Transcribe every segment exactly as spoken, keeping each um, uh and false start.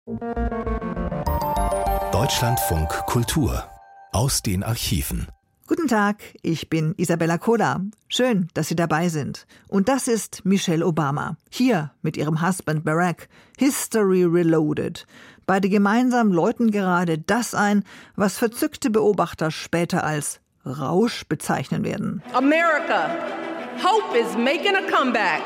Deutschlandfunk Kultur aus den Archiven. Guten Tag, ich bin Isabella Koda. Schön, dass Sie dabei sind. Und das ist Michelle Obama. Hier mit ihrem Husband Barack. History Reloaded. Beide gemeinsam läuten gerade das ein, was verzückte Beobachter später als Rausch bezeichnen werden. America, hope is making a comeback.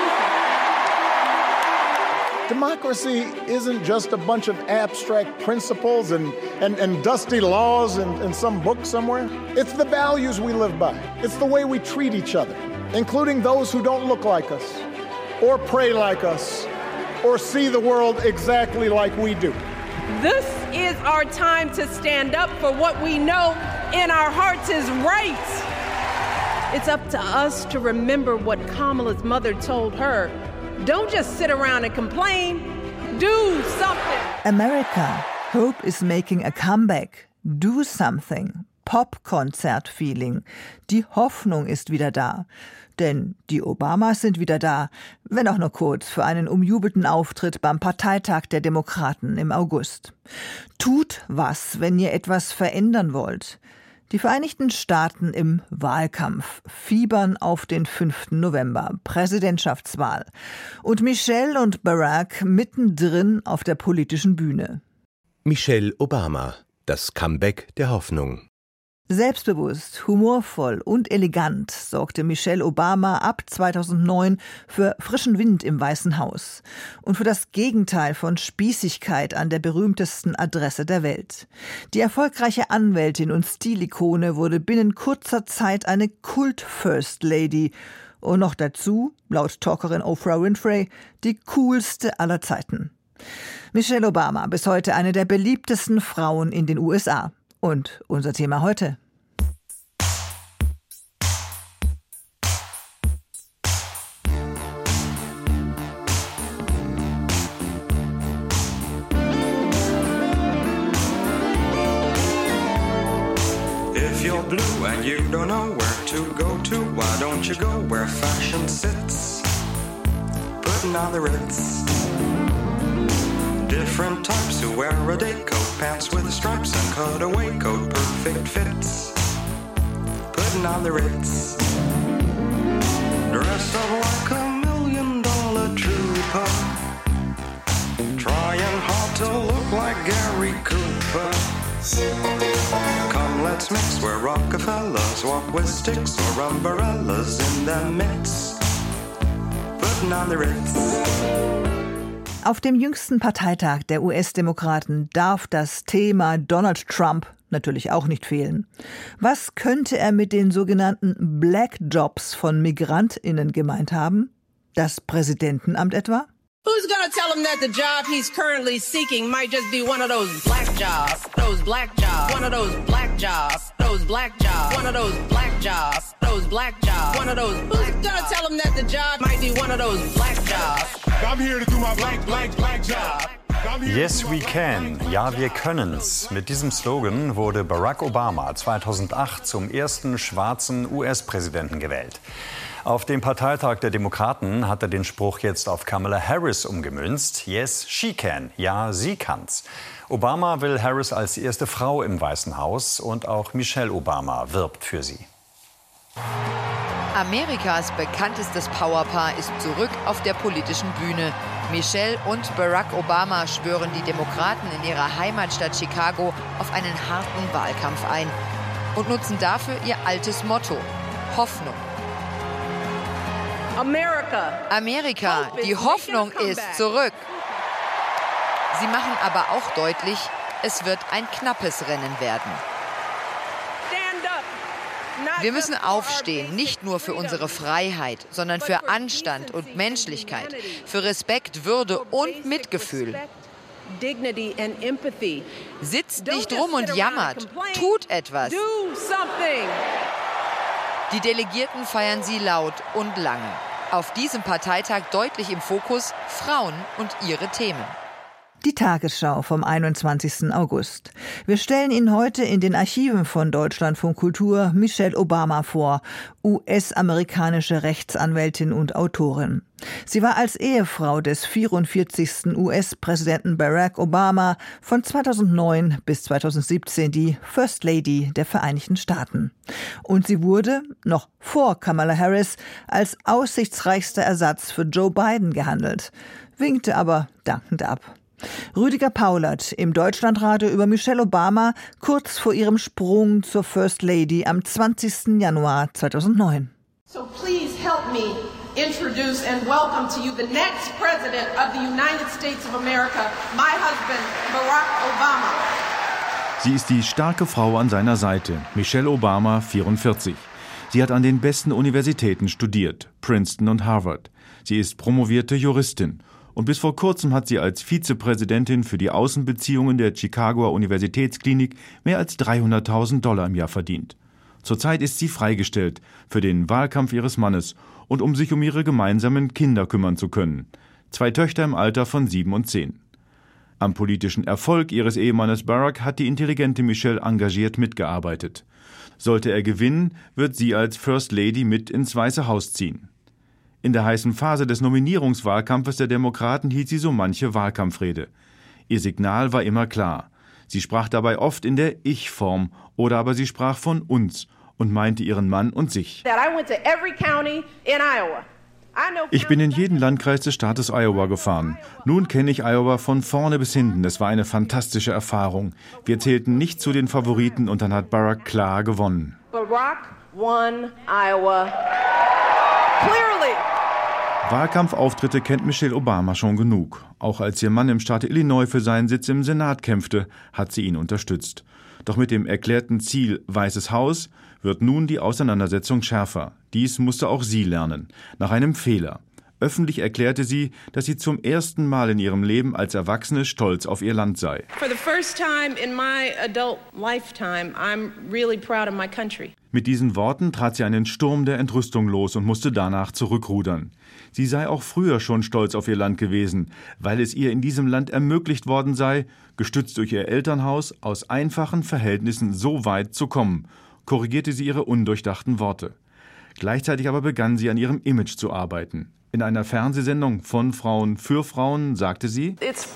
Democracy isn't just a bunch of abstract principles and, and, and dusty laws in, in some book somewhere. It's the values we live by. It's the way we treat each other, including those who don't look like us, or pray like us, or see the world exactly like we do. This is our time to stand up for what we know in our hearts is right. It's up to us to remember what Kamala's mother told her. Don't just sit around and complain. Do something. America, hope is making a comeback. Do something. Pop-Konzert-Feeling. Die Hoffnung ist wieder da. Denn die Obamas sind wieder da, wenn auch nur kurz, für einen umjubelten Auftritt beim Parteitag der Demokraten im August. Tut was, wenn ihr etwas verändern wollt. Die Vereinigten Staaten im Wahlkampf fiebern auf den fünften November, Präsidentschaftswahl. Und Michelle und Barack mittendrin auf der politischen Bühne. Michelle Obama, das Comeback der Hoffnung. Selbstbewusst, humorvoll und elegant sorgte Michelle Obama ab zweitausendneun für frischen Wind im Weißen Haus und für das Gegenteil von Spießigkeit an der berühmtesten Adresse der Welt. Die erfolgreiche Anwältin und Stilikone wurde binnen kurzer Zeit eine Kult-First Lady und noch dazu, laut Talkerin Oprah Winfrey, die coolste aller Zeiten. Michelle Obama, bis heute eine der beliebtesten Frauen in den U S A. Und unser Thema heute. If you're blue and you don't know where to go to, why don't you go where fashion sits? Putting on the Ritz. Different types who wear a day coat, pants with stripes and cutaway coat, perfect fits. Putting on the Ritz. Dressed up like a million dollar trooper, trying hard to look like Gary Cooper. Come, let's mix where Rockefellers walk with sticks or umbrellas in their midst. Putting on the Ritz. Auf dem jüngsten Parteitag der U S-Demokraten darf das Thema Donald Trump natürlich auch nicht fehlen. Was könnte er mit den sogenannten Black Jobs von MigrantInnen gemeint haben? Das Präsidentenamt etwa? Who's gonna tell him that the job he's currently seeking might just be one of those black jobs, those black jobs, one of those black jobs, those black jobs, one of those black jobs, those black jobs, one of those. Who's gonna tell him that the job might be one of those black jobs? I'm here to do my black, black, black job. Yes, we can. Ja, wir können's. Mit diesem Slogan wurde Barack Obama zweitausendacht zum ersten schwarzen U S-Präsidenten gewählt. Auf dem Parteitag der Demokraten hat er den Spruch jetzt auf Kamala Harris umgemünzt. Yes, she can. Ja, sie kann's. Obama will Harris als erste Frau im Weißen Haus und auch Michelle Obama wirbt für sie. Amerikas bekanntestes Powerpaar ist zurück auf der politischen Bühne. Michelle und Barack Obama schwören die Demokraten in ihrer Heimatstadt Chicago auf einen harten Wahlkampf ein und nutzen dafür ihr altes Motto: Hoffnung. America, Amerika, die Hoffnung ist zurück. Sie machen aber auch deutlich, es wird ein knappes Rennen werden. Wir müssen aufstehen, nicht nur für unsere Freiheit, sondern für Anstand und Menschlichkeit, für Respekt, Würde und Mitgefühl. Sitzt nicht rum und jammert, tut etwas. Die Delegierten feiern sie laut und lange. Auf diesem Parteitag deutlich im Fokus Frauen und ihre Themen. Die Tagesschau vom einundzwanzigsten August. Wir stellen Ihnen heute in den Archiven von Deutschlandfunk Kultur Michelle Obama vor, U S-amerikanische Rechtsanwältin und Autorin. Sie war als Ehefrau des vierundvierzigsten U S-Präsidenten Barack Obama von zweitausendneun bis zweitausendsiebzehn die First Lady der Vereinigten Staaten. Und sie wurde, noch vor Kamala Harris, als aussichtsreichster Ersatz für Joe Biden gehandelt, winkte aber dankend ab. Rüdiger Paulert im Deutschlandradio über Michelle Obama kurz vor ihrem Sprung zur First Lady am zwanzigsten Januar zweitausendneun. So please help me introduce and welcome to you the next president of the United States of America, my husband, Barack Obama. Sie ist die starke Frau an seiner Seite, Michelle Obama, vierundvierzig. Sie hat an den besten Universitäten studiert, Princeton und Harvard. Sie ist promovierte Juristin. Und bis vor kurzem hat sie als Vizepräsidentin für die Außenbeziehungen der Chicagoer Universitätsklinik mehr als dreihunderttausend Dollar im Jahr verdient. Zurzeit ist sie freigestellt für den Wahlkampf ihres Mannes und um sich um ihre gemeinsamen Kinder kümmern zu können. Zwei Töchter im Alter von sieben und zehn. Am politischen Erfolg ihres Ehemannes Barack hat die intelligente Michelle engagiert mitgearbeitet. Sollte er gewinnen, wird sie als First Lady mit ins Weiße Haus ziehen. In der heißen Phase des Nominierungswahlkampfes der Demokraten hielt sie so manche Wahlkampfrede. Ihr Signal war immer klar. Sie sprach dabei oft in der Ich-Form oder aber sie sprach von uns und meinte ihren Mann und sich. Ich bin in jeden Landkreis des Staates Iowa gefahren. Nun kenne ich Iowa von vorne bis hinten. Es war eine fantastische Erfahrung. Wir zählten nicht zu den Favoriten und dann hat Barack klar gewonnen. Barack won Iowa clearly. Wahlkampfauftritte kennt Michelle Obama schon genug. Auch als ihr Mann im Staat Illinois für seinen Sitz im Senat kämpfte, hat sie ihn unterstützt. Doch mit dem erklärten Ziel Weißes Haus wird nun die Auseinandersetzung schärfer. Dies musste auch sie lernen, nach einem Fehler. Öffentlich erklärte sie, dass sie zum ersten Mal in ihrem Leben als Erwachsene stolz auf ihr Land sei. For the first time in my adult lifetime, I'm really proud of my country. Mit diesen Worten trat sie einen Sturm der Entrüstung los und musste danach zurückrudern. Sie sei auch früher schon stolz auf ihr Land gewesen, weil es ihr in diesem Land ermöglicht worden sei, gestützt durch ihr Elternhaus, aus einfachen Verhältnissen so weit zu kommen, korrigierte sie ihre undurchdachten Worte. Gleichzeitig aber begann sie an ihrem Image zu arbeiten. In einer Fernsehsendung von Frauen für Frauen sagte sie: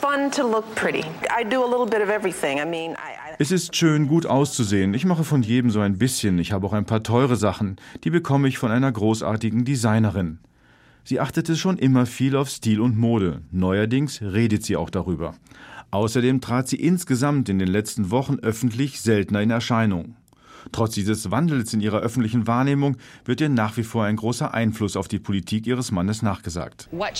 Es ist schön, gut auszusehen. Ich mache von jedem so ein bisschen. Ich habe auch ein paar teure Sachen. Die bekomme ich von einer großartigen Designerin. Sie achtete schon immer viel auf Stil und Mode. Neuerdings redet sie auch darüber. Außerdem trat sie insgesamt in den letzten Wochen öffentlich seltener in Erscheinung. Trotz dieses Wandels in ihrer öffentlichen Wahrnehmung wird ihr nach wie vor ein großer Einfluss auf die Politik ihres Mannes nachgesagt. Was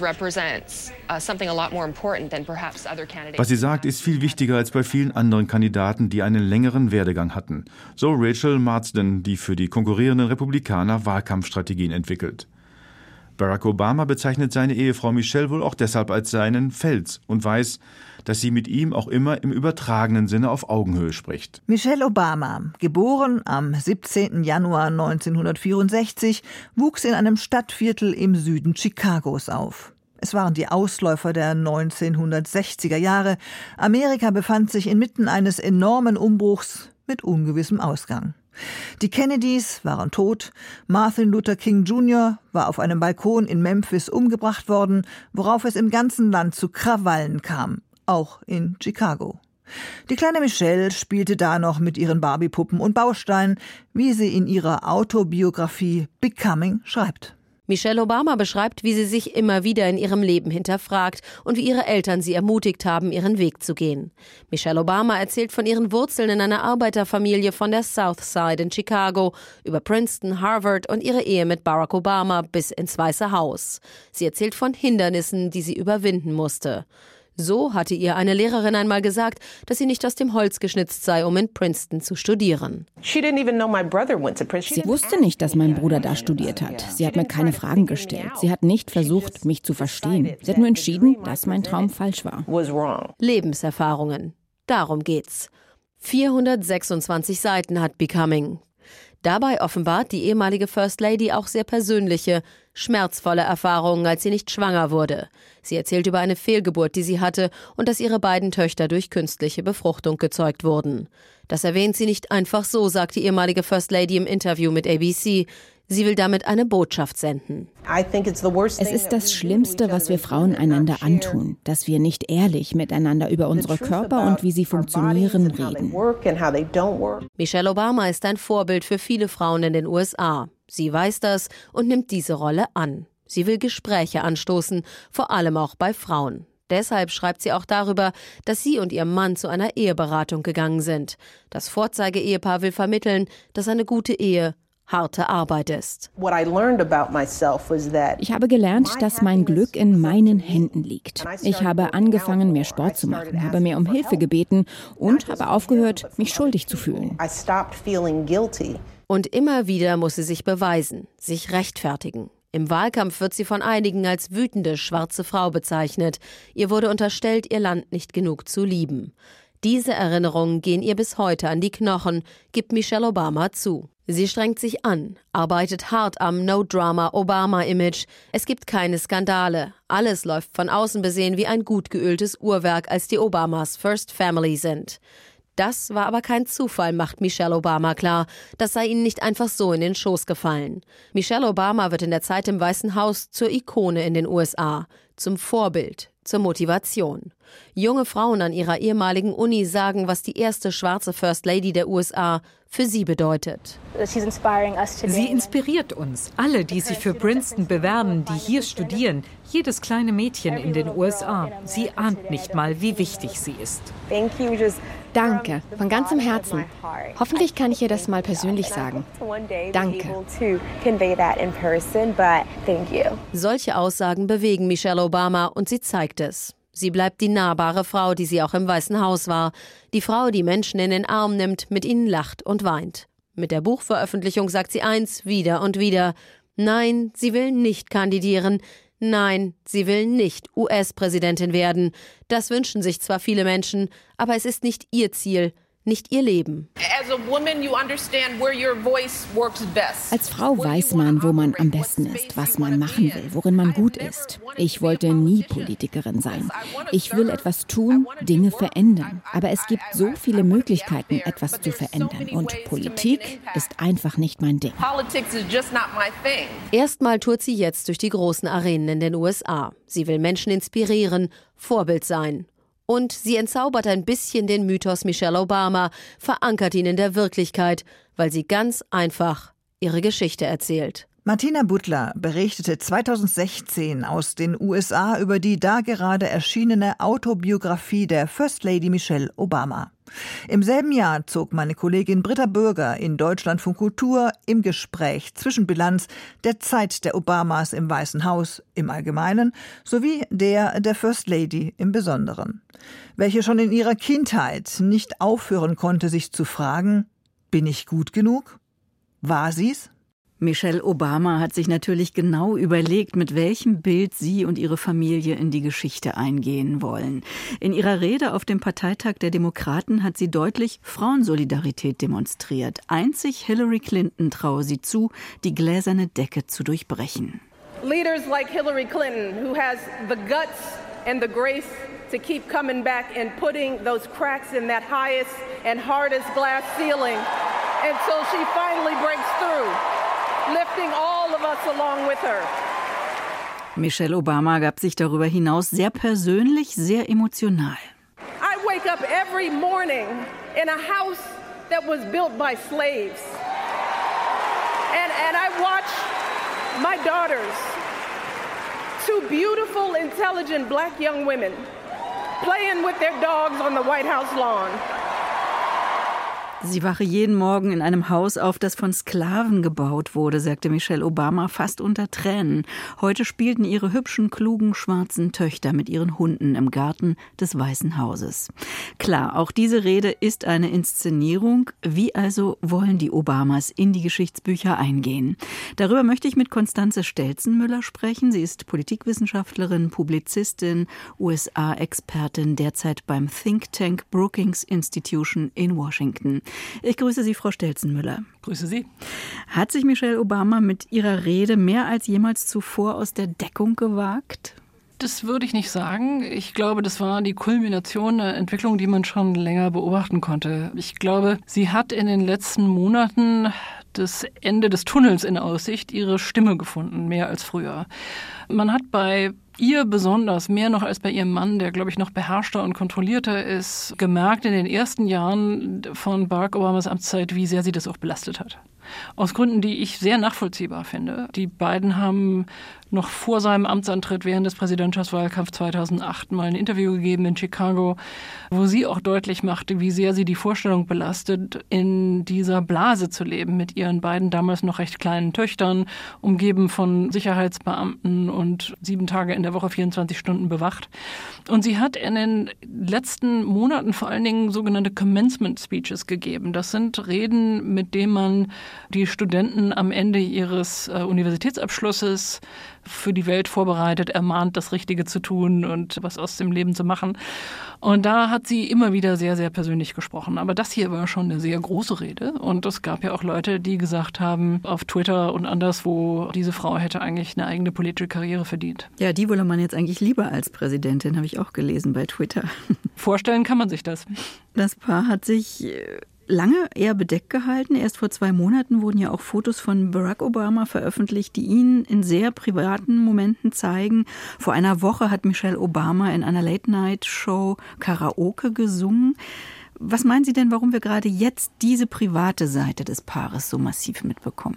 sie sagt, ist viel wichtiger als bei vielen anderen Kandidaten, die einen längeren Werdegang hatten. So Rachel Marsden, die für die konkurrierenden Republikaner Wahlkampfstrategien entwickelt. Barack Obama bezeichnet seine Ehefrau Michelle wohl auch deshalb als seinen Fels und weiß, dass sie mit ihm auch immer im übertragenen Sinne auf Augenhöhe spricht. Michelle Obama, geboren am siebzehnten Januar neunzehnhundertvierundsechzig, wuchs in einem Stadtviertel im Süden Chicagos auf. Es waren die Ausläufer der neunzehnhundertsechziger Jahre. Amerika befand sich inmitten eines enormen Umbruchs mit ungewissem Ausgang. Die Kennedys waren tot, Martin Luther King Junior war auf einem Balkon in Memphis umgebracht worden, worauf es im ganzen Land zu Krawallen kam, auch in Chicago. Die kleine Michelle spielte da noch mit ihren Barbiepuppen und Bausteinen, wie sie in ihrer Autobiografie Becoming schreibt. Michelle Obama beschreibt, wie sie sich immer wieder in ihrem Leben hinterfragt und wie ihre Eltern sie ermutigt haben, ihren Weg zu gehen. Michelle Obama erzählt von ihren Wurzeln in einer Arbeiterfamilie von der South Side in Chicago, über Princeton, Harvard und ihre Ehe mit Barack Obama bis ins Weiße Haus. Sie erzählt von Hindernissen, die sie überwinden musste. So hatte ihr eine Lehrerin einmal gesagt, dass sie nicht aus dem Holz geschnitzt sei, um in Princeton zu studieren. Sie wusste nicht, dass mein Bruder da studiert hat. Sie hat mir keine Fragen gestellt. Sie hat nicht versucht, mich zu verstehen. Sie hat nur entschieden, dass mein Traum falsch war. Lebenserfahrungen. Darum geht's. vierhundertsechsundzwanzig Seiten hat Becoming. Dabei offenbart die ehemalige First Lady auch sehr persönliche, schmerzvolle Erfahrungen, als sie nicht schwanger wurde. Sie erzählt über eine Fehlgeburt, die sie hatte und dass ihre beiden Töchter durch künstliche Befruchtung gezeugt wurden. Das erwähnt sie nicht einfach so, sagt die ehemalige First Lady im Interview mit A B C. Sie will damit eine Botschaft senden. Es ist das Schlimmste, was wir Frauen einander antun, dass wir nicht ehrlich miteinander über unsere Körper und wie sie funktionieren reden. Michelle Obama ist ein Vorbild für viele Frauen in den U S A. Sie weiß das und nimmt diese Rolle an. Sie will Gespräche anstoßen, vor allem auch bei Frauen. Deshalb schreibt sie auch darüber, dass sie und ihr Mann zu einer Eheberatung gegangen sind. Das Vorzeige-Ehepaar will vermitteln, dass eine gute Ehe harte Arbeit ist. Ich habe gelernt, dass mein Glück in meinen Händen liegt. Ich habe angefangen, mehr Sport zu machen, habe mehr um Hilfe gebeten und habe aufgehört, mich schuldig zu fühlen. Und immer wieder muss sie sich beweisen, sich rechtfertigen. Im Wahlkampf wird sie von einigen als wütende schwarze Frau bezeichnet. Ihr wurde unterstellt, ihr Land nicht genug zu lieben. Diese Erinnerungen gehen ihr bis heute an die Knochen, gibt Michelle Obama zu. Sie strengt sich an, arbeitet hart am No-Drama-Obama-Image. Es gibt keine Skandale. Alles läuft von außen besehen wie ein gut geöltes Uhrwerk, als die Obamas First Family sind. Das war aber kein Zufall, macht Michelle Obama klar. Das sei ihnen nicht einfach so in den Schoß gefallen. Michelle Obama wird in der Zeit im Weißen Haus zur Ikone in den U S A, zum Vorbild, zur Motivation. Junge Frauen an ihrer ehemaligen Uni sagen, was die erste schwarze First Lady der U S A für sie bedeutet. Sie inspiriert uns, alle, die sich für Princeton bewerben, die hier studieren, jedes kleine Mädchen in den U S A. Sie ahnt nicht mal, wie wichtig sie ist. Danke, von ganzem Herzen. Hoffentlich kann ich ihr das mal persönlich sagen. Danke. Solche Aussagen bewegen Michelle Obama und sie zeigt es. Sie bleibt die nahbare Frau, die sie auch im Weißen Haus war. Die Frau, die Menschen in den Arm nimmt, mit ihnen lacht und weint. Mit der Buchveröffentlichung sagt sie eins wieder und wieder. Nein, sie will nicht kandidieren. Nein, sie will nicht U S-Präsidentin werden. Das wünschen sich zwar viele Menschen, aber es ist nicht ihr Ziel, nicht ihr Leben. Als Frau weiß man, wo man am besten ist, was man machen will, worin man gut ist. Ich wollte nie Politikerin sein. Ich will etwas tun, Dinge verändern. Aber es gibt so viele Möglichkeiten, etwas zu verändern. Und Politik ist einfach nicht mein Ding. Erstmal tourt sie jetzt durch die großen Arenen in den U S A. Sie will Menschen inspirieren, Vorbild sein. Und sie entzaubert ein bisschen den Mythos Michelle Obama, verankert ihn in der Wirklichkeit, weil sie ganz einfach ihre Geschichte erzählt. Martina Butler berichtete zweitausendsechzehn aus den U S A über die da gerade erschienene Autobiografie der First Lady Michelle Obama. Im selben Jahr zog meine Kollegin Britta Bürger in Deutschlandfunk Kultur im Gespräch Zwischenbilanz der Zeit der Obamas im Weißen Haus im Allgemeinen sowie der der First Lady im Besonderen, welche schon in ihrer Kindheit nicht aufhören konnte, sich zu fragen: Bin ich gut genug? War sie's? Michelle Obama hat sich natürlich genau überlegt, mit welchem Bild sie und ihre Familie in die Geschichte eingehen wollen. In ihrer Rede auf dem Parteitag der Demokraten hat sie deutlich Frauensolidarität demonstriert. Einzig Hillary Clinton traue sie zu, die gläserne Decke zu durchbrechen. Leaders like Hillary Clinton, who has the guts and the grace to keep coming back and putting those cracks in that highest and hardest glass ceiling until she finally breaks through. Lifting all of us along with her. Michelle Obama gab sich darüber hinaus sehr persönlich, sehr emotional. I wake up every morning in a house that was built by slaves. And, and I watch my daughters, two beautiful, intelligent black young women, playing with their dogs on the White House lawn. Sie wache jeden Morgen in einem Haus auf, das von Sklaven gebaut wurde, sagte Michelle Obama fast unter Tränen. Heute spielten ihre hübschen, klugen, schwarzen Töchter mit ihren Hunden im Garten des Weißen Hauses. Klar, auch diese Rede ist eine Inszenierung. Wie also wollen die Obamas in die Geschichtsbücher eingehen? Darüber möchte ich mit Constanze Stelzenmüller sprechen. Sie ist Politikwissenschaftlerin, Publizistin, U S A-Expertin, derzeit beim Think Tank Brookings Institution in Washington. Ich grüße Sie, Frau Stelzenmüller. Grüße Sie. Hat sich Michelle Obama mit ihrer Rede mehr als jemals zuvor aus der Deckung gewagt? Das würde ich nicht sagen. Ich glaube, das war die Kulmination einer Entwicklung, die man schon länger beobachten konnte. Ich glaube, sie hat in den letzten Monaten das Ende des Tunnels in Aussicht, ihre Stimme gefunden, mehr als früher. Man hat bei ihr besonders, mehr noch als bei ihrem Mann, der, glaube ich, noch beherrschter und kontrollierter ist, gemerkt in den ersten Jahren von Barack Obamas Amtszeit, wie sehr sie das auch belastet hat. Aus Gründen, die ich sehr nachvollziehbar finde. Die beiden haben noch vor seinem Amtsantritt während des Präsidentschaftswahlkampfs zweitausendacht mal ein Interview gegeben in Chicago, wo sie auch deutlich machte, wie sehr sie die Vorstellung belastet, in dieser Blase zu leben mit ihren beiden damals noch recht kleinen Töchtern, umgeben von Sicherheitsbeamten und sieben Tage in der Woche, vierundzwanzig Stunden bewacht. Und sie hat in den letzten Monaten vor allen Dingen sogenannte Commencement Speeches gegeben. Das sind Reden, mit denen man die Studenten am Ende ihres äh, Universitätsabschlusses für die Welt vorbereitet, ermahnt, das Richtige zu tun und was aus dem Leben zu machen. Und da hat sie immer wieder sehr, sehr persönlich gesprochen. Aber das hier war schon eine sehr große Rede. Und es gab ja auch Leute, die gesagt haben, auf Twitter und anderswo, diese Frau hätte eigentlich eine eigene politische Karriere verdient. Ja, die wolle man jetzt eigentlich lieber als Präsidentin, habe ich auch gelesen bei Twitter. Vorstellen kann man sich das. Das Paar hat sich lange eher bedeckt gehalten. Erst vor zwei Monaten wurden ja auch Fotos von Barack Obama veröffentlicht, die ihn in sehr privaten Momenten zeigen. Vor einer Woche hat Michelle Obama in einer Late-Night-Show Karaoke gesungen. Was meinen Sie denn, warum wir gerade jetzt diese private Seite des Paares so massiv mitbekommen?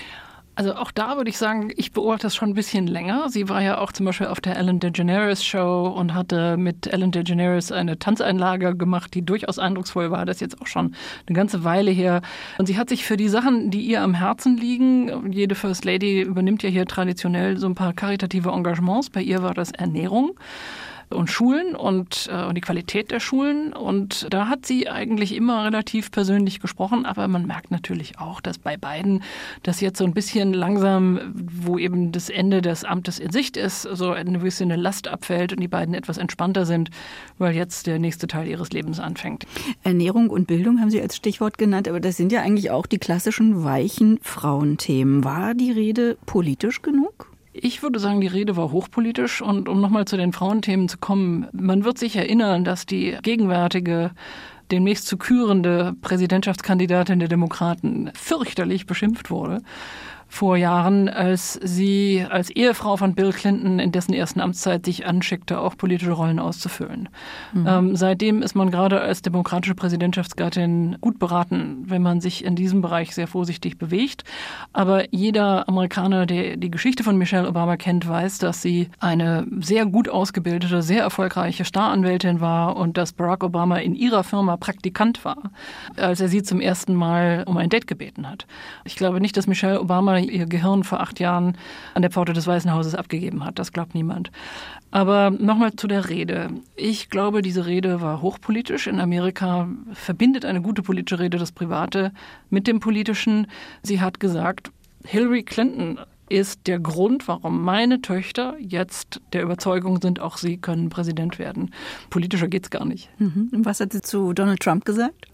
Also auch da würde ich sagen, ich beobachte das schon ein bisschen länger. Sie war ja auch zum Beispiel auf der Ellen DeGeneres Show und hatte mit Ellen DeGeneres eine Tanzeinlage gemacht, die durchaus eindrucksvoll war. Das ist jetzt auch schon eine ganze Weile her. Und sie hat sich für die Sachen, die ihr am Herzen liegen, jede First Lady übernimmt ja hier traditionell so ein paar karitative Engagements. Bei ihr war das Ernährung und Schulen und, äh, und die Qualität der Schulen. Und da hat sie eigentlich immer relativ persönlich gesprochen. Aber man merkt natürlich auch, dass bei beiden das jetzt so ein bisschen langsam, wo eben das Ende des Amtes in Sicht ist, so eine gewisse Last abfällt und die beiden etwas entspannter sind, weil jetzt der nächste Teil ihres Lebens anfängt. Ernährung und Bildung haben Sie als Stichwort genannt, aber das sind ja eigentlich auch die klassischen weichen Frauenthemen. War die Rede politisch genug? Ich würde sagen, die Rede war hochpolitisch. Und um nochmal zu den Frauenthemen zu kommen, man wird sich erinnern, dass die gegenwärtige, demnächst zu kürende Präsidentschaftskandidatin der Demokraten fürchterlich beschimpft wurde vor Jahren, als sie als Ehefrau von Bill Clinton in dessen ersten Amtszeit sich anschickte, auch politische Rollen auszufüllen. Mhm. Ähm, seitdem ist man gerade als demokratische Präsidentschaftsgattin gut beraten, wenn man sich in diesem Bereich sehr vorsichtig bewegt. Aber jeder Amerikaner, der die Geschichte von Michelle Obama kennt, weiß, dass sie eine sehr gut ausgebildete, sehr erfolgreiche Staranwältin war und dass Barack Obama in ihrer Firma Praktikant war, als er sie zum ersten Mal um ein Date gebeten hat. Ich glaube nicht, dass Michelle Obama ihr Gehirn vor acht Jahren an der Pforte des Weißen Hauses abgegeben hat. Das glaubt niemand. Aber nochmal zu der Rede. Ich glaube, diese Rede war hochpolitisch. In Amerika verbindet eine gute politische Rede das Private mit dem Politischen. Sie hat gesagt, Hillary Clinton ist der Grund, warum meine Töchter jetzt der Überzeugung sind, auch sie können Präsident werden. Politischer geht's gar nicht. Mhm. Und was hat sie zu Donald Trump gesagt?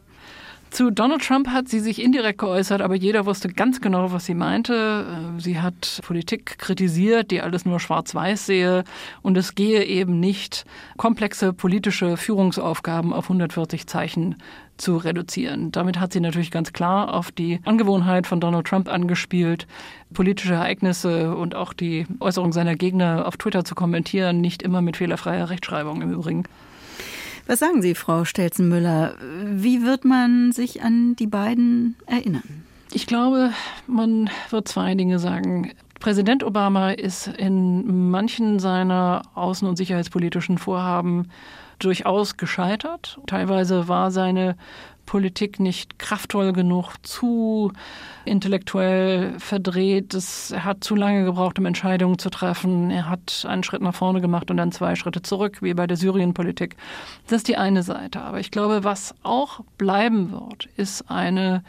Zu Donald Trump hat sie sich indirekt geäußert, aber jeder wusste ganz genau, was sie meinte. Sie hat Politik kritisiert, die alles nur schwarz-weiß sehe. Und es gehe eben nicht, komplexe politische Führungsaufgaben auf hundertvierzig Zeichen zu reduzieren. Damit hat sie natürlich ganz klar auf die Angewohnheit von Donald Trump angespielt, politische Ereignisse und auch die Äußerung seiner Gegner auf Twitter zu kommentieren, nicht immer mit fehlerfreier Rechtschreibung im Übrigen. Was sagen Sie, Frau Stelzenmüller? Wie wird man sich an die beiden erinnern? Ich glaube, man wird zwei Dinge sagen. Präsident Obama ist in manchen seiner außen- und sicherheitspolitischen Vorhaben durchaus gescheitert. Teilweise war seine Politik nicht kraftvoll genug, zu intellektuell verdreht. Es, er hat zu lange gebraucht, um Entscheidungen zu treffen. Er hat einen Schritt nach vorne gemacht und dann zwei Schritte zurück, wie bei der Syrienpolitik. Das ist die eine Seite. Aber ich glaube, was auch bleiben wird, ist eine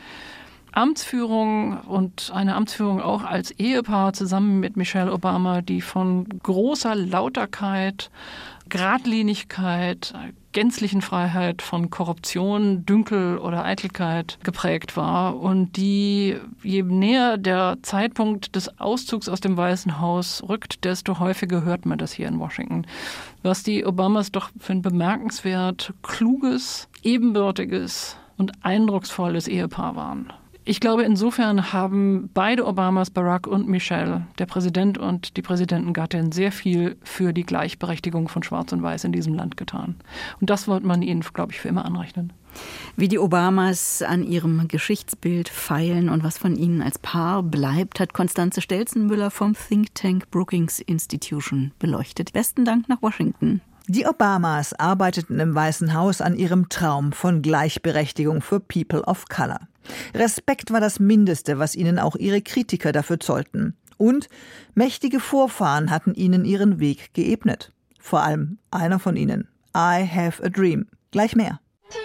Amtsführung und eine Amtsführung auch als Ehepaar zusammen mit Michelle Obama, die von großer Lauterkeit, Geradlinigkeit, gänzlichen Freiheit von Korruption, Dünkel oder Eitelkeit geprägt war und die, je näher der Zeitpunkt des Auszugs aus dem Weißen Haus rückt, desto häufiger hört man das hier in Washington. Was die Obamas doch für ein bemerkenswert kluges, ebenbürtiges und eindrucksvolles Ehepaar waren. Ich glaube, insofern haben beide Obamas, Barack und Michelle, der Präsident und die Präsidentengattin, sehr viel für die Gleichberechtigung von Schwarz und Weiß in diesem Land getan. Und das wollte man ihnen, glaube ich, für immer anrechnen. Wie die Obamas an ihrem Geschichtsbild feilen und was von ihnen als Paar bleibt, hat Constanze Stelzenmüller vom Think Tank Brookings Institution beleuchtet. Besten Dank nach Washington. Die Obamas arbeiteten im Weißen Haus an ihrem Traum von Gleichberechtigung für People of Color. Respekt war das Mindeste, was ihnen auch ihre Kritiker dafür zollten. Und mächtige Vorfahren hatten ihnen ihren Weg geebnet. Vor allem einer von ihnen. I have a dream. Gleich mehr.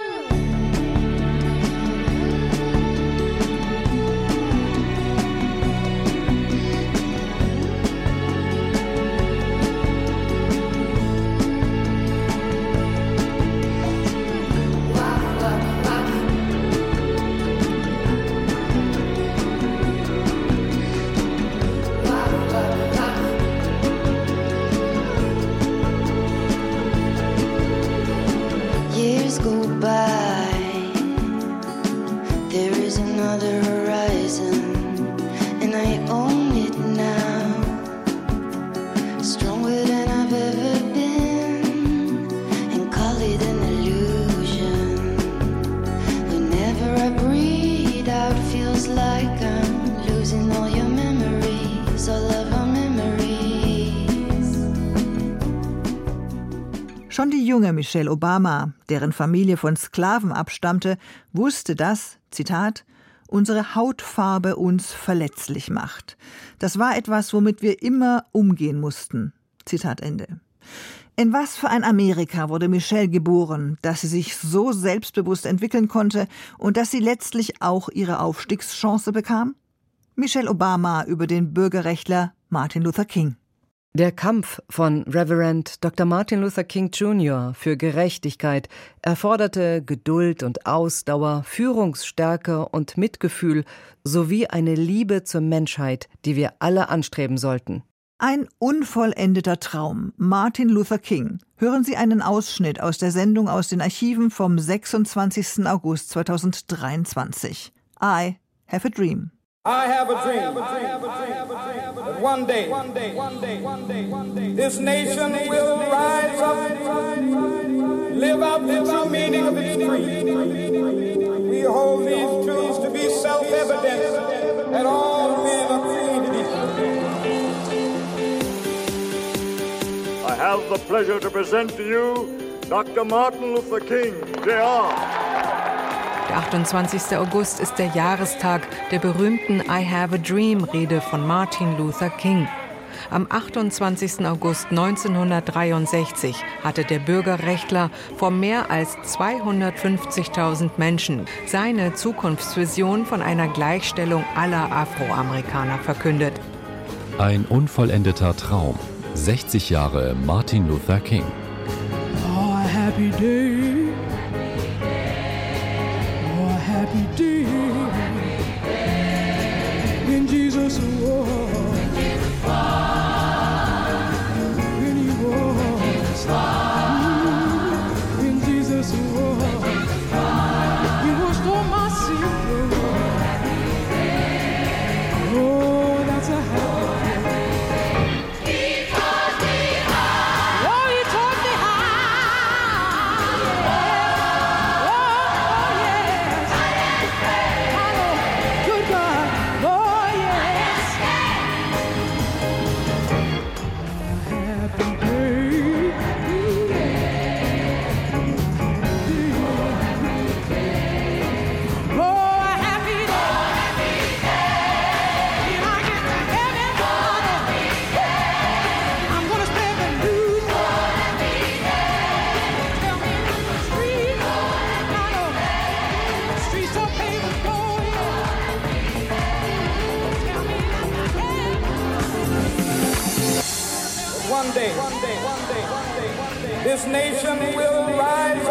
Schon die junge Michelle Obama, deren Familie von Sklaven abstammte, wusste, dass, Zitat, unsere Hautfarbe uns verletzlich macht. Das war etwas, womit wir immer umgehen mussten. Zitat Ende. In was für ein Amerika wurde Michelle geboren, dass sie sich so selbstbewusst entwickeln konnte und dass sie letztlich auch ihre Aufstiegschance bekam? Michelle Obama über den Bürgerrechtler Martin Luther King. Der Kampf von Reverend Doktor Martin Luther King Junior für Gerechtigkeit erforderte Geduld und Ausdauer, Führungsstärke und Mitgefühl sowie eine Liebe zur Menschheit, die wir alle anstreben sollten. Ein unvollendeter Traum. Martin Luther King. Hören Sie einen Ausschnitt aus der Sendung aus den Archiven vom sechsundzwanzigsten August zweitausenddreiundzwanzig. I have a dream. I have a dream that one day, one day, one day, one day, one day, this nation will rise up, live out the true meaning of its creed. We hold these truths to be self-evident that all men are created equal. I have the pleasure to present to you Doktor Martin Luther King, J R Der achtundzwanzigste August ist der Jahrestag der berühmten I Have a Dream-Rede von Martin Luther King. Am achtundzwanzigsten August neunzehnhundertdreiundsechzig hatte der Bürgerrechtler vor mehr als zweihundertfünfzigtausend Menschen seine Zukunftsvision von einer Gleichstellung aller Afroamerikaner verkündet. Ein unvollendeter Traum. sechzig Jahre Martin Luther King. Oh, happy day. Happy day in Jesus' war. When he was in Jesus' war, he washed all my sins. Oh, that's a happy day. He taught me how. Oh, he taught me how. Oh, oh yes. Good God, oh yes. Happy day. Oh, a happy day. When I get to heaven, I'm gonna spend the news. Tell me in the street, I know the streets are paved with gold. One day, one day, one day, one day, one day, this nation will rise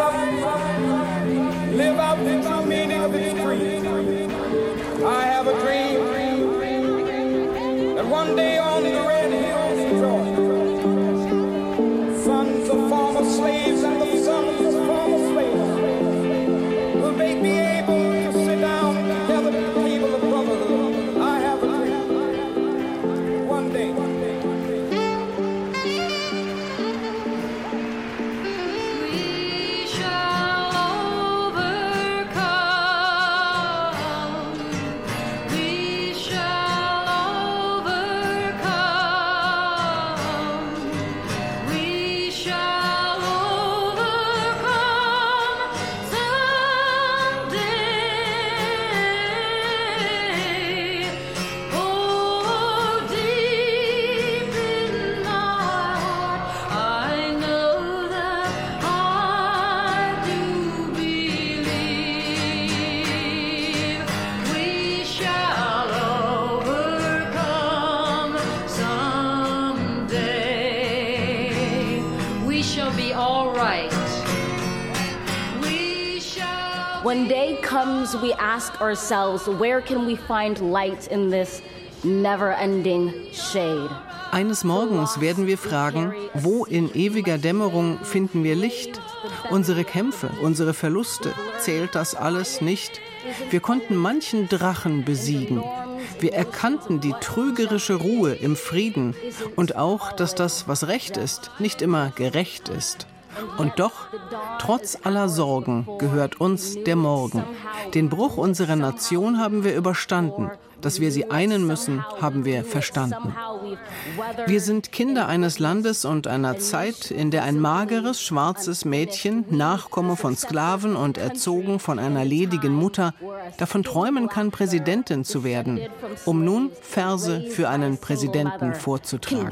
When day comes, we ask ourselves, where can we find light in this never-ending shade? Eines Morgens werden wir fragen, wo in ewiger Dämmerung finden wir Licht? Unsere Kämpfe, unsere Verluste, zählt das alles nicht? Wir konnten manchen Drachen besiegen. Wir erkannten die trügerische Ruhe im Frieden und auch, dass das, was recht ist, nicht immer gerecht ist. Und doch, trotz aller Sorgen, gehört uns der Morgen. Den Bruch unserer Nation haben wir überstanden. Dass wir sie einen müssen, haben wir verstanden. Wir sind Kinder eines Landes und einer Zeit, in der ein mageres, schwarzes Mädchen, Nachkomme von Sklaven und erzogen von einer ledigen Mutter, davon träumen kann, Präsidentin zu werden, um nun Verse für einen Präsidenten vorzutragen.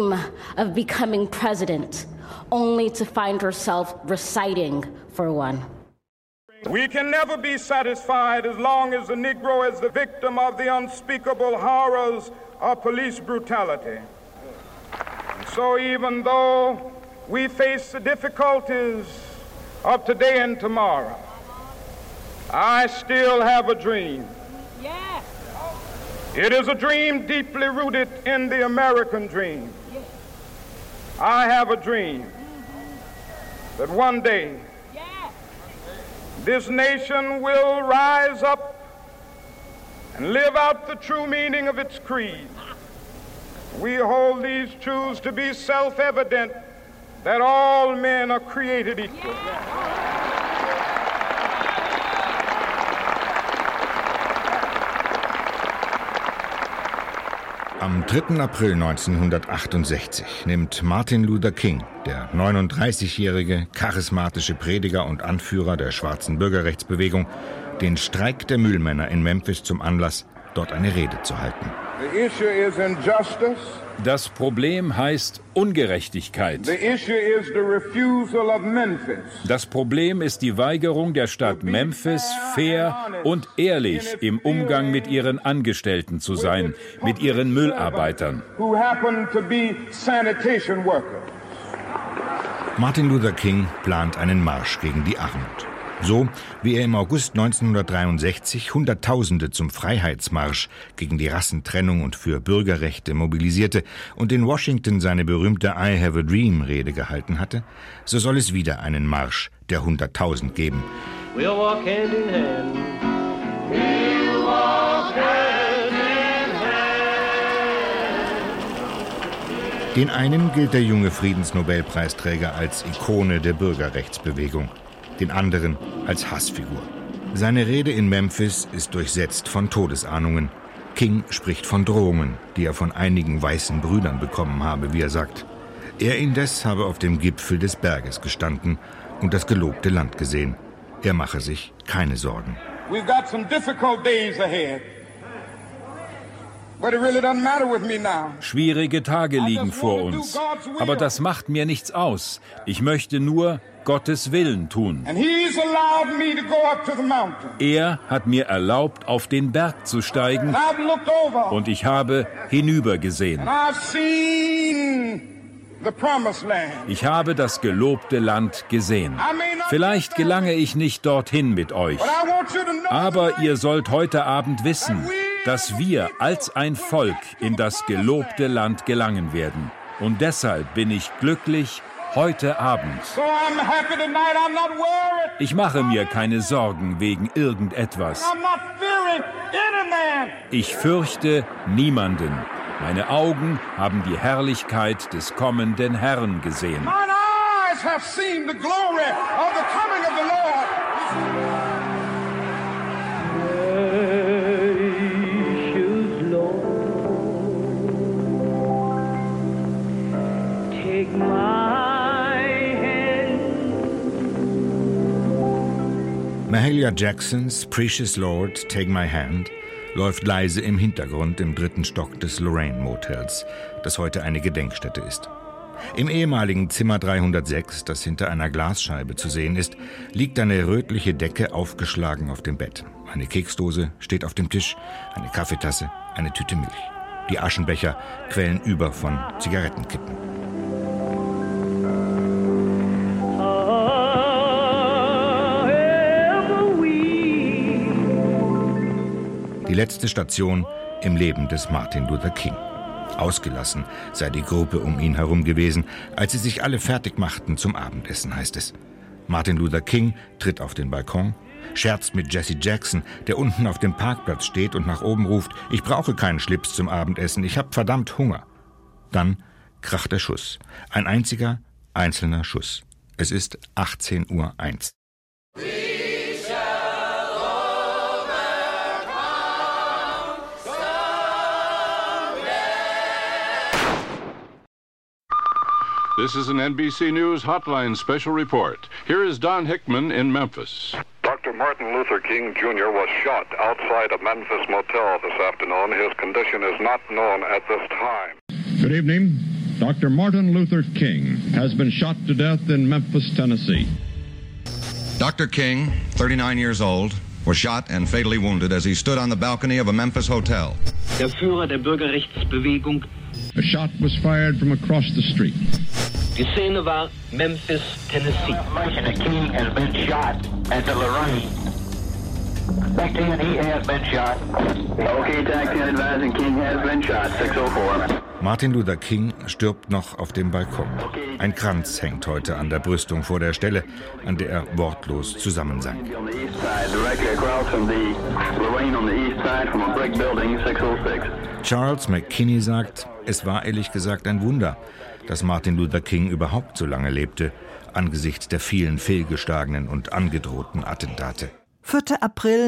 Only to find herself reciting for one. We can never be satisfied as long as the Negro is the victim of the unspeakable horrors of police brutality. And so even though we face the difficulties of today and tomorrow, I still have a dream. Yes. It is a dream deeply rooted in the American dream. I have a dream that one day this nation will rise up and live out the true meaning of its creed. We hold these truths to be self-evident, that all men are created equal. Am dritten April neunzehnhundertachtundsechzig nimmt Martin Luther King, der neununddreißigjährige, charismatische Prediger und Anführer der schwarzen Bürgerrechtsbewegung, den Streik der Müllmänner in Memphis zum Anlass, dort eine Rede zu halten. The issue is injustice. Das Problem heißt Ungerechtigkeit. The issue is the refusal of Memphis. Das Problem ist die Weigerung der Stadt Memphis, fair und ehrlich im Umgang mit ihren Angestellten zu sein, mit ihren Müllarbeitern. Who happen to be sanitation workers. Martin Luther King plant einen Marsch gegen die Armut. So wie er im August neunzehnhundertdreiundsechzig Hunderttausende zum Freiheitsmarsch gegen die Rassentrennung und für Bürgerrechte mobilisierte und in Washington seine berühmte I Have a Dream Rede gehalten hatte, so soll es wieder einen Marsch der Hunderttausend geben. We'll walk hand in hand. We'll walk hand in hand. Den einen gilt der junge Friedensnobelpreisträger als Ikone der Bürgerrechtsbewegung, den anderen als Hassfigur. Seine Rede in Memphis ist durchsetzt von Todesahnungen. King spricht von Drohungen, die er von einigen weißen Brüdern bekommen habe, wie er sagt. Er indes habe auf dem Gipfel des Berges gestanden und das gelobte Land gesehen. Er mache sich keine Sorgen. We've got some difficult days ahead. But it really doesn't matter with me now. Schwierige Tage liegen vor uns, aber das macht mir nichts aus. Ich möchte nur Gottes Willen tun. Er hat mir erlaubt, auf den Berg zu steigen, und ich habe hinübergesehen. Ich habe das gelobte Land gesehen. Vielleicht gelange ich nicht dorthin mit euch, aber ihr sollt heute Abend wissen, dass wir als ein Volk in das gelobte Land gelangen werden. Und deshalb bin ich glücklich heute Abend. Ich mache mir keine Sorgen wegen irgendetwas. Ich fürchte niemanden. Meine Augen haben die Herrlichkeit des kommenden Herrn gesehen. Mahalia Jacksons Precious Lord, Take My Hand läuft leise im Hintergrund im dritten Stock des Lorraine Motels, das heute eine Gedenkstätte ist. Im ehemaligen Zimmer dreihundertsechs, das hinter einer Glasscheibe zu sehen ist, liegt eine rötliche Decke aufgeschlagen auf dem Bett. Eine Keksdose steht auf dem Tisch, eine Kaffeetasse, eine Tüte Milch. Die Aschenbecher quellen über von Zigarettenkippen. However we Die letzte Station im Leben des Martin Luther King. Ausgelassen sei die Gruppe um ihn herum gewesen, als sie sich alle fertig machten zum Abendessen, heißt es. Martin Luther King tritt auf den Balkon, scherzt mit Jesse Jackson, der unten auf dem Parkplatz steht und nach oben ruft: Ich brauche keinen Schlips zum Abendessen, ich hab verdammt Hunger. Dann kracht der Schuss. Ein einziger, einzelner Schuss. Es ist achtzehn Uhr eins. This is an N B C News Hotline special report. Here is Don Hickman in Memphis. Doctor Martin Luther King Junior was shot outside a Memphis motel this afternoon. His condition is not known at this time. Good evening. Doctor Martin Luther King has been shot to death in Memphis, Tennessee. Doctor King, thirty-nine years old, was shot and fatally wounded as he stood on the balcony of a Memphis hotel. Der Führer der Bürgerrechtsbewegung. A shot was fired from across the street. Die Szene war Memphis, Tennessee. The King has been shot at the Lorraine. Back ten, he has been shot. Okay, Tag ten advising King has been shot, six oh four. Martin Luther King stirbt noch auf dem Balkon. Ein Kranz hängt heute an der Brüstung vor der Stelle, an der er wortlos zusammensank. Charles McKinney sagt, es war ehrlich gesagt ein Wunder, dass Martin Luther King überhaupt so lange lebte, angesichts der vielen fehlgeschlagenen und angedrohten Attentate. vierter April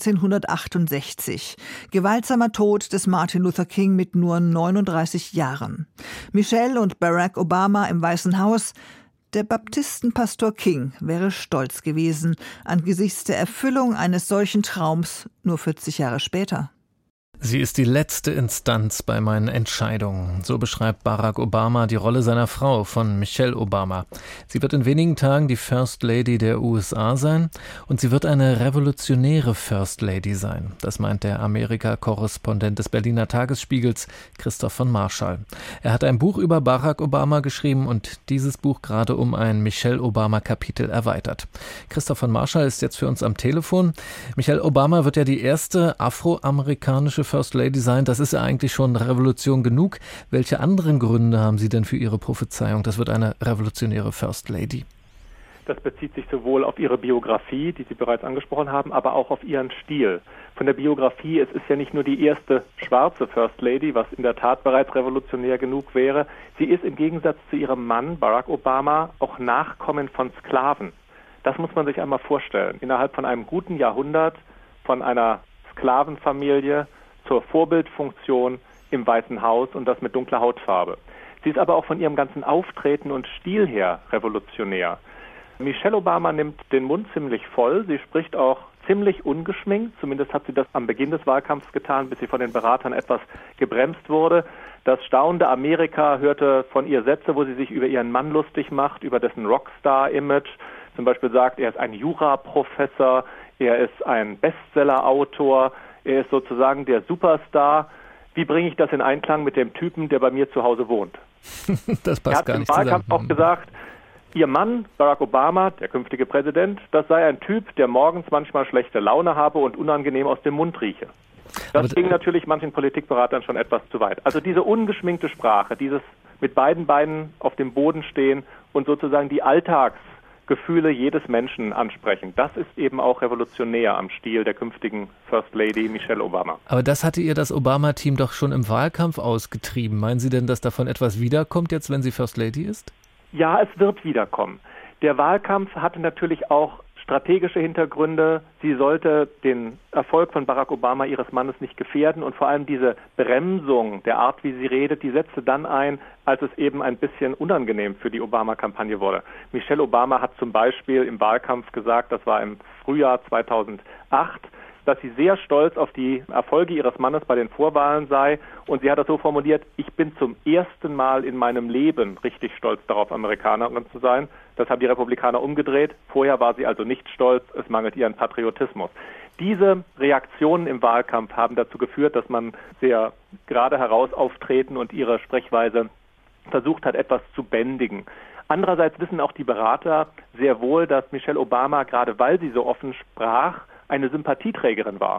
neunzehnhundertachtundsechzig. Gewaltsamer Tod des Martin Luther King mit nur neununddreißig Jahren. Michelle und Barack Obama im Weißen Haus. Der Baptistenpastor King wäre stolz gewesen angesichts der Erfüllung eines solchen Traums nur vierzig Jahre später. Sie ist die letzte Instanz bei meinen Entscheidungen. So beschreibt Barack Obama die Rolle seiner Frau, von Michelle Obama. Sie wird in wenigen Tagen die First Lady der U S A sein und sie wird eine revolutionäre First Lady sein. Das meint der Amerika-Korrespondent des Berliner Tagesspiegels, Christoph von Marschall. Er hat ein Buch über Barack Obama geschrieben und dieses Buch gerade um ein Michelle Obama-Kapitel erweitert. Christoph von Marschall ist jetzt für uns am Telefon. Michelle Obama wird ja die erste afroamerikanische First Lady sein. Das ist ja eigentlich schon Revolution genug. Welche anderen Gründe haben Sie denn für Ihre Prophezeiung? Das wird eine revolutionäre First Lady. Das bezieht sich sowohl auf ihre Biografie, die Sie bereits angesprochen haben, aber auch auf ihren Stil. Von der Biografie, es ist ja nicht nur die erste schwarze First Lady, was in der Tat bereits revolutionär genug wäre. Sie ist im Gegensatz zu ihrem Mann, Barack Obama, auch Nachkommen von Sklaven. Das muss man sich einmal vorstellen. Innerhalb von einem guten Jahrhundert von einer Sklavenfamilie zur Vorbildfunktion im Weißen Haus und das mit dunkler Hautfarbe. Sie ist aber auch von ihrem ganzen Auftreten und Stil her revolutionär. Michelle Obama nimmt den Mund ziemlich voll. Sie spricht auch ziemlich ungeschminkt. Zumindest hat sie das am Beginn des Wahlkampfs getan, bis sie von den Beratern etwas gebremst wurde. Das staunende Amerika hörte von ihr Sätze, wo sie sich über ihren Mann lustig macht, über dessen Rockstar-Image. Zum Beispiel sagt, er ist ein Juraprofessor, er ist ein Bestseller-Autor, er ist sozusagen der Superstar. Wie bringe ich das in Einklang mit dem Typen, der bei mir zu Hause wohnt? Das passt gar nicht zusammen. Er hat im Wahlkampf auch gesagt, Ihr Mann, Barack Obama, der künftige Präsident, das sei ein Typ, der morgens manchmal schlechte Laune habe und unangenehm aus dem Mund rieche. Das ging natürlich manchen Politikberatern schon etwas zu weit. Also diese ungeschminkte Sprache, dieses mit beiden Beinen auf dem Boden stehen und sozusagen die Alltagsgefühle jedes Menschen ansprechen. Das ist eben auch revolutionär am Stil der künftigen First Lady Michelle Obama. Aber das hatte ihr das Obama-Team doch schon im Wahlkampf ausgetrieben. Meinen Sie denn, dass davon etwas wiederkommt jetzt, wenn sie First Lady ist? Ja, es wird wiederkommen. Der Wahlkampf hatte natürlich auch strategische Hintergründe. Sie sollte den Erfolg von Barack Obama, ihres Mannes, nicht gefährden. Und vor allem diese Bremsung der Art, wie sie redet, die setzte dann ein, als es eben ein bisschen unangenehm für die Obama-Kampagne wurde. Michelle Obama hat zum Beispiel im Wahlkampf gesagt, das war im Frühjahr zweitausendacht, dass sie sehr stolz auf die Erfolge ihres Mannes bei den Vorwahlen sei. Und sie hat das so formuliert, ich bin zum ersten Mal in meinem Leben richtig stolz darauf, Amerikanerin zu sein. Das haben die Republikaner umgedreht. Vorher war sie also nicht stolz, es mangelt ihr an Patriotismus. Diese Reaktionen im Wahlkampf haben dazu geführt, dass man sehr gerade heraus auftreten und ihre Sprechweise versucht hat, etwas zu bändigen. Andererseits wissen auch die Berater sehr wohl, dass Michelle Obama, gerade weil sie so offen sprach, eine Sympathieträgerin war.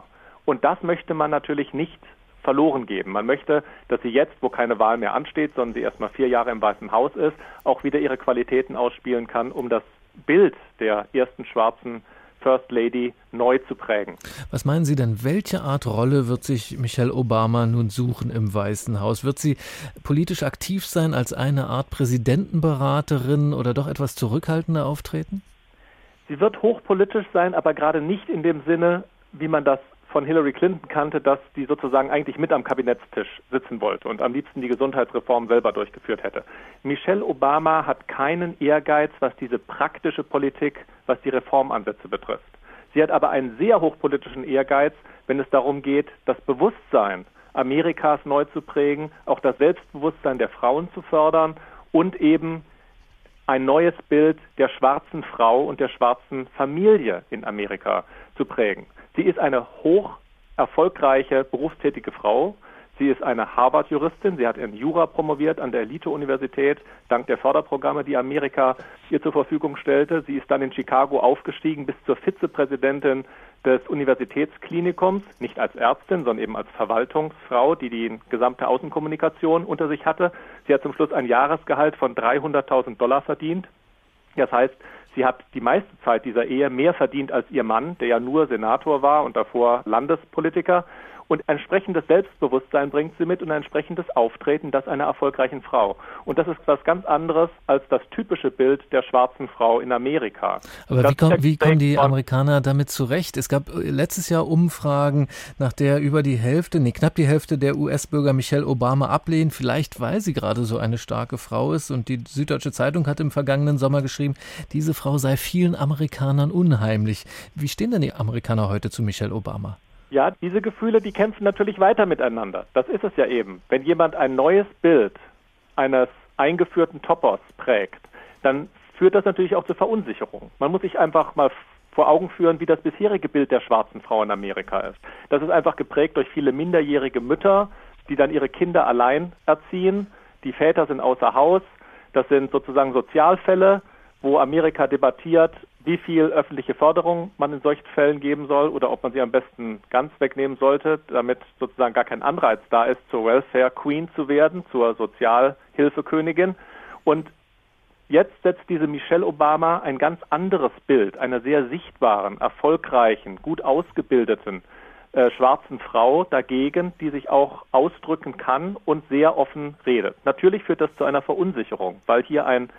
Und das möchte man natürlich nicht verloren geben. Man möchte, dass sie jetzt, wo keine Wahl mehr ansteht, sondern sie erst mal vier Jahre im Weißen Haus ist, auch wieder ihre Qualitäten ausspielen kann, um das Bild der ersten schwarzen First Lady neu zu prägen. Was meinen Sie denn, welche Art Rolle wird sich Michelle Obama nun suchen im Weißen Haus? Wird sie politisch aktiv sein, als eine Art Präsidentenberaterin oder doch etwas zurückhaltender auftreten? Sie wird hochpolitisch sein, aber gerade nicht in dem Sinne, wie man das von Hillary Clinton kannte, dass die sozusagen eigentlich mit am Kabinettstisch sitzen wollte und am liebsten die Gesundheitsreform selber durchgeführt hätte. Michelle Obama hat keinen Ehrgeiz, was diese praktische Politik, was die Reformansätze betrifft. Sie hat aber einen sehr hochpolitischen Ehrgeiz, wenn es darum geht, das Bewusstsein Amerikas neu zu prägen, auch das Selbstbewusstsein der Frauen zu fördern und eben ein neues Bild der schwarzen Frau und der schwarzen Familie in Amerika zu prägen. Sie ist eine hoch erfolgreiche, berufstätige Frau. Sie ist eine Harvard-Juristin. Sie hat in Jura promoviert an der Elite-Universität, dank der Förderprogramme, die Amerika ihr zur Verfügung stellte. Sie ist dann in Chicago aufgestiegen bis zur Vizepräsidentin des Universitätsklinikums, nicht als Ärztin, sondern eben als Verwaltungsfrau, die die gesamte Außenkommunikation unter sich hatte. Sie hat zum Schluss ein Jahresgehalt von dreihunderttausend Dollar verdient. Das heißt, sie hat die meiste Zeit dieser Ehe mehr verdient als ihr Mann, der ja nur Senator war und davor Landespolitiker. Und ein entsprechendes Selbstbewusstsein bringt sie mit und ein entsprechendes Auftreten, das einer erfolgreichen Frau. Und das ist was ganz anderes als das typische Bild der schwarzen Frau in Amerika. Aber wie, komm, wie kommen die Amerikaner damit zurecht? Es gab letztes Jahr Umfragen, nach der über die Hälfte, nee, knapp die Hälfte der U S-Bürger Michelle Obama ablehnen, vielleicht weil sie gerade so eine starke Frau ist. Und die Süddeutsche Zeitung hat im vergangenen Sommer geschrieben, diese Frau sei vielen Amerikanern unheimlich. Wie stehen denn die Amerikaner heute zu Michelle Obama? Ja, diese Gefühle, die kämpfen natürlich weiter miteinander. Das ist es ja eben. Wenn jemand ein neues Bild eines eingeführten Topos prägt, dann führt das natürlich auch zur Verunsicherung. Man muss sich einfach mal vor Augen führen, wie das bisherige Bild der schwarzen Frau in Amerika ist. Das ist einfach geprägt durch viele minderjährige Mütter, die dann ihre Kinder allein erziehen. Die Väter sind außer Haus. Das sind sozusagen Sozialfälle, wo Amerika debattiert, wie viel öffentliche Förderung man in solchen Fällen geben soll oder ob man sie am besten ganz wegnehmen sollte, damit sozusagen gar kein Anreiz da ist, zur Welfare Queen zu werden, zur Sozialhilfekönigin. Und jetzt setzt diese Michelle Obama ein ganz anderes Bild einer sehr sichtbaren, erfolgreichen, gut ausgebildeten äh, schwarzen Frau dagegen, die sich auch ausdrücken kann und sehr offen redet. Natürlich führt das zu einer Verunsicherung, weil hier ein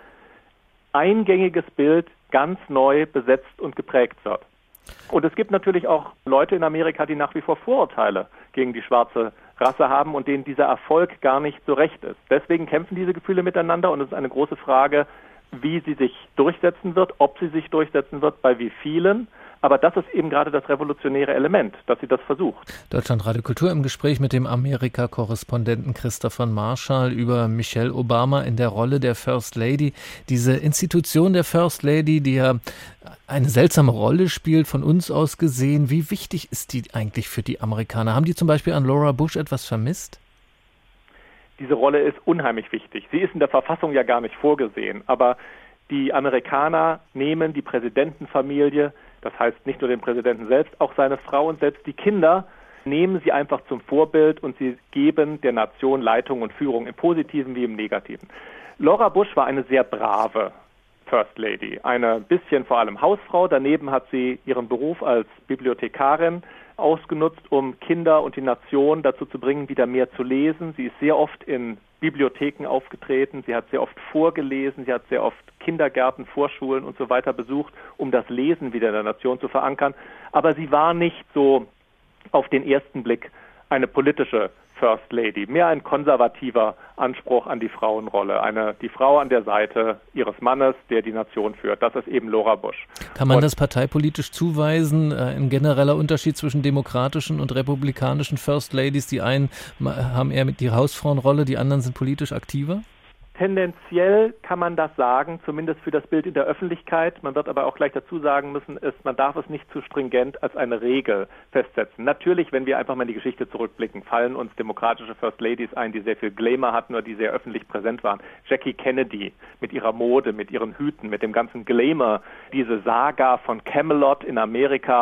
eingängiges Bild ganz neu besetzt und geprägt wird. Und es gibt natürlich auch Leute in Amerika, die nach wie vor Vorurteile gegen die schwarze Rasse haben und denen dieser Erfolg gar nicht so recht ist. Deswegen kämpfen diese Gefühle miteinander und es ist eine große Frage, wie sie sich durchsetzen wird, ob sie sich durchsetzen wird, bei wie vielen. Aber das ist eben gerade das revolutionäre Element, dass sie das versucht. Deutschlandradio Kultur im Gespräch mit dem Amerika-Korrespondenten Christoph von Marschall über Michelle Obama in der Rolle der First Lady. Diese Institution der First Lady, die ja eine seltsame Rolle spielt, von uns aus gesehen. Wie wichtig ist die eigentlich für die Amerikaner? Haben die zum Beispiel an Laura Bush etwas vermisst? Diese Rolle ist unheimlich wichtig. Sie ist in der Verfassung ja gar nicht vorgesehen. Aber die Amerikaner nehmen die Präsidentenfamilie, das heißt nicht nur den Präsidenten selbst, auch seine Frau und selbst die Kinder, nehmen sie einfach zum Vorbild und sie geben der Nation Leitung und Führung im Positiven wie im Negativen. Laura Bush war eine sehr brave First Lady, eine bisschen vor allem Hausfrau. Daneben hat sie ihren Beruf als Bibliothekarin ausgenutzt, um Kinder und die Nation dazu zu bringen, wieder mehr zu lesen. Sie ist sehr oft in Bibliotheken aufgetreten, sie hat sehr oft vorgelesen, sie hat sehr oft Kindergärten, Vorschulen und so weiter besucht, um das Lesen wieder in der Nation zu verankern. Aber sie war nicht so auf den ersten Blick eine politische First Lady, mehr ein konservativer Anspruch an die Frauenrolle, eine die Frau an der Seite ihres Mannes, der die Nation führt. Das ist eben Laura Bush. Kann man und das parteipolitisch zuweisen? Ein genereller Unterschied zwischen demokratischen und republikanischen First Ladies? Die einen haben eher mit die Hausfrauenrolle, die anderen sind politisch aktiver? Tendenziell kann man das sagen, zumindest für das Bild in der Öffentlichkeit. Man wird aber auch gleich dazu sagen müssen, ist, man darf es nicht zu stringent als eine Regel festsetzen. Natürlich, wenn wir einfach mal in die Geschichte zurückblicken, fallen uns demokratische First Ladies ein, die sehr viel Glamour hatten oder die sehr öffentlich präsent waren. Jackie Kennedy mit ihrer Mode, mit ihren Hüten, mit dem ganzen Glamour, diese Saga von Camelot in Amerika,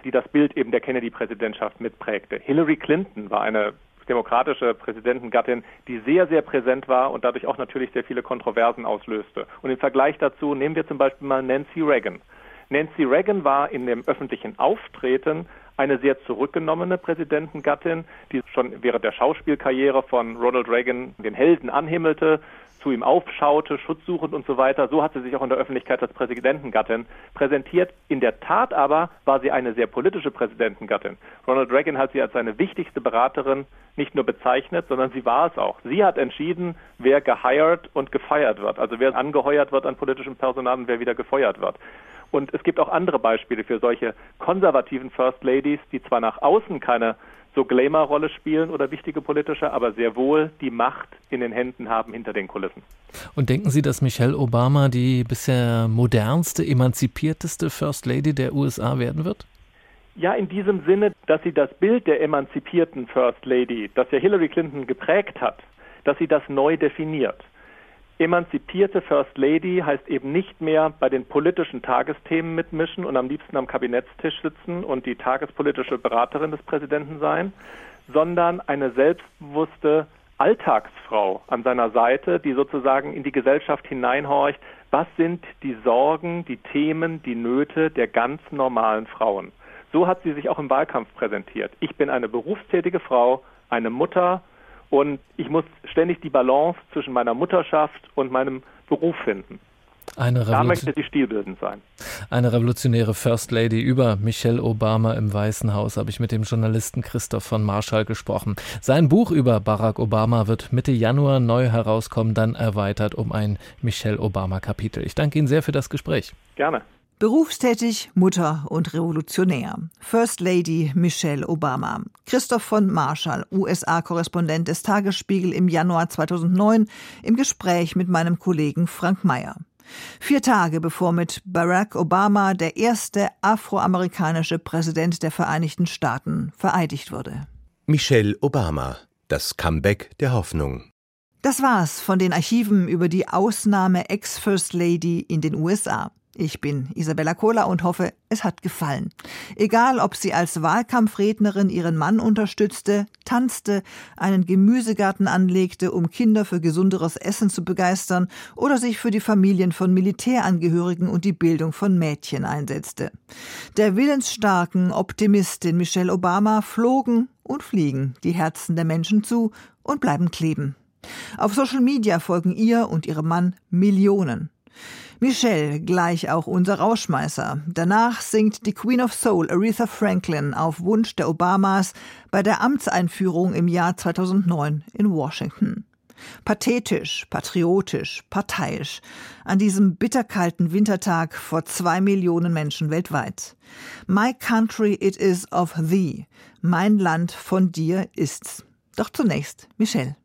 die das Bild eben der Kennedy-Präsidentschaft mitprägte. Hillary Clinton war eine demokratische Präsidentengattin, die sehr, sehr präsent war und dadurch auch natürlich sehr viele Kontroversen auslöste. Und im Vergleich dazu nehmen wir zum Beispiel mal Nancy Reagan. Nancy Reagan war in dem öffentlichen Auftreten eine sehr zurückgenommene Präsidentengattin, die schon während der Schauspielkarriere von Ronald Reagan den Helden anhimmelte, zu ihm aufschaute, schutzsuchend und so weiter. So hat sie sich auch in der Öffentlichkeit als Präsidentengattin präsentiert. In der Tat aber war sie eine sehr politische Präsidentengattin. Ronald Reagan hat sie als seine wichtigste Beraterin nicht nur bezeichnet, sondern sie war es auch. Sie hat entschieden, wer gehired und gefeiert wird, also wer angeheuert wird an politischem Personal und wer wieder gefeuert wird. Und es gibt auch andere Beispiele für solche konservativen First Ladies, die zwar nach außen keine so Glamour-Rolle spielen oder wichtige politische, aber sehr wohl die Macht in den Händen haben hinter den Kulissen. Und denken Sie, dass Michelle Obama die bisher modernste, emanzipierteste First Lady der U S A werden wird? Ja, in diesem Sinne, dass sie das Bild der emanzipierten First Lady, das ja Hillary Clinton geprägt hat, dass sie das neu definiert. Emanzipierte First Lady heißt eben nicht mehr bei den politischen Tagesthemen mitmischen und am liebsten am Kabinettstisch sitzen und die tagespolitische Beraterin des Präsidenten sein, sondern eine selbstbewusste Alltagsfrau an seiner Seite, die sozusagen in die Gesellschaft hineinhorcht. Was sind die Sorgen, die Themen, die Nöte der ganz normalen Frauen? So hat sie sich auch im Wahlkampf präsentiert. Ich bin eine berufstätige Frau, eine Mutter, und ich muss ständig die Balance zwischen meiner Mutterschaft und meinem Beruf finden. Eine da möchte sie stilbildend sein. Eine revolutionäre First Lady. Über Michelle Obama im Weißen Haus habe ich mit dem Journalisten Christoph von Marschall gesprochen. Sein Buch über Barack Obama wird Mitte Januar neu herauskommen, dann erweitert um ein Michelle Obama-Kapitel. Ich danke Ihnen sehr für das Gespräch. Gerne. Berufstätig, Mutter und Revolutionär. First Lady Michelle Obama. Christoph von Marschall, U S A-Korrespondent des Tagesspiegel im Januar zweitausendneun, im Gespräch mit meinem Kollegen Frank Mayer. Vier Tage bevor mit Barack Obama der erste afroamerikanische Präsident der Vereinigten Staaten vereidigt wurde. Michelle Obama, das Comeback der Hoffnung. Das war's von den Archiven über die Ausnahme-Ex-First Lady in den U S A. Ich bin Isabella Kohler und hoffe, es hat gefallen. Egal, ob sie als Wahlkampfrednerin ihren Mann unterstützte, tanzte, einen Gemüsegarten anlegte, um Kinder für gesunderes Essen zu begeistern, oder sich für die Familien von Militärangehörigen und die Bildung von Mädchen einsetzte. Der willensstarken Optimistin Michelle Obama flogen und fliegen die Herzen der Menschen zu und bleiben kleben. Auf Social Media folgen ihr und ihrem Mann Millionen. Michelle gleich auch unser Rauschmeißer. Danach singt die Queen of Soul Aretha Franklin auf Wunsch der Obamas bei der Amtseinführung im Jahr zweitausendneun in Washington. Pathetisch, patriotisch, parteiisch. An diesem bitterkalten Wintertag vor zwei Millionen Menschen weltweit. My country it is of thee. Mein Land von dir ist's. Doch zunächst Michelle.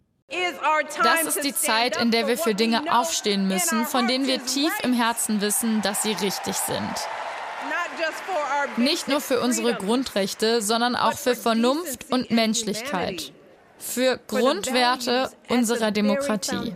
Das ist die Zeit, in der wir für Dinge aufstehen müssen, von denen wir tief im Herzen wissen, dass sie richtig sind. Nicht nur für unsere Grundrechte, sondern auch für Vernunft und Menschlichkeit. Für Grundwerte unserer Demokratie.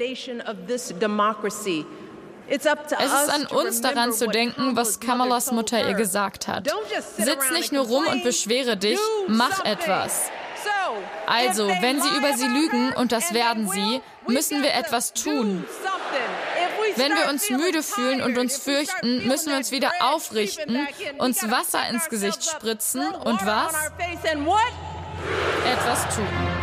Es ist an uns, daran zu denken, was Kamalas Mutter ihr gesagt hat. Sitz nicht nur rum und beschwere dich, mach etwas. Also, wenn sie über sie lügen, und das werden sie, müssen wir etwas tun. Wenn wir uns müde fühlen und uns fürchten, müssen wir uns wieder aufrichten, uns Wasser ins Gesicht spritzen und was? Etwas tun.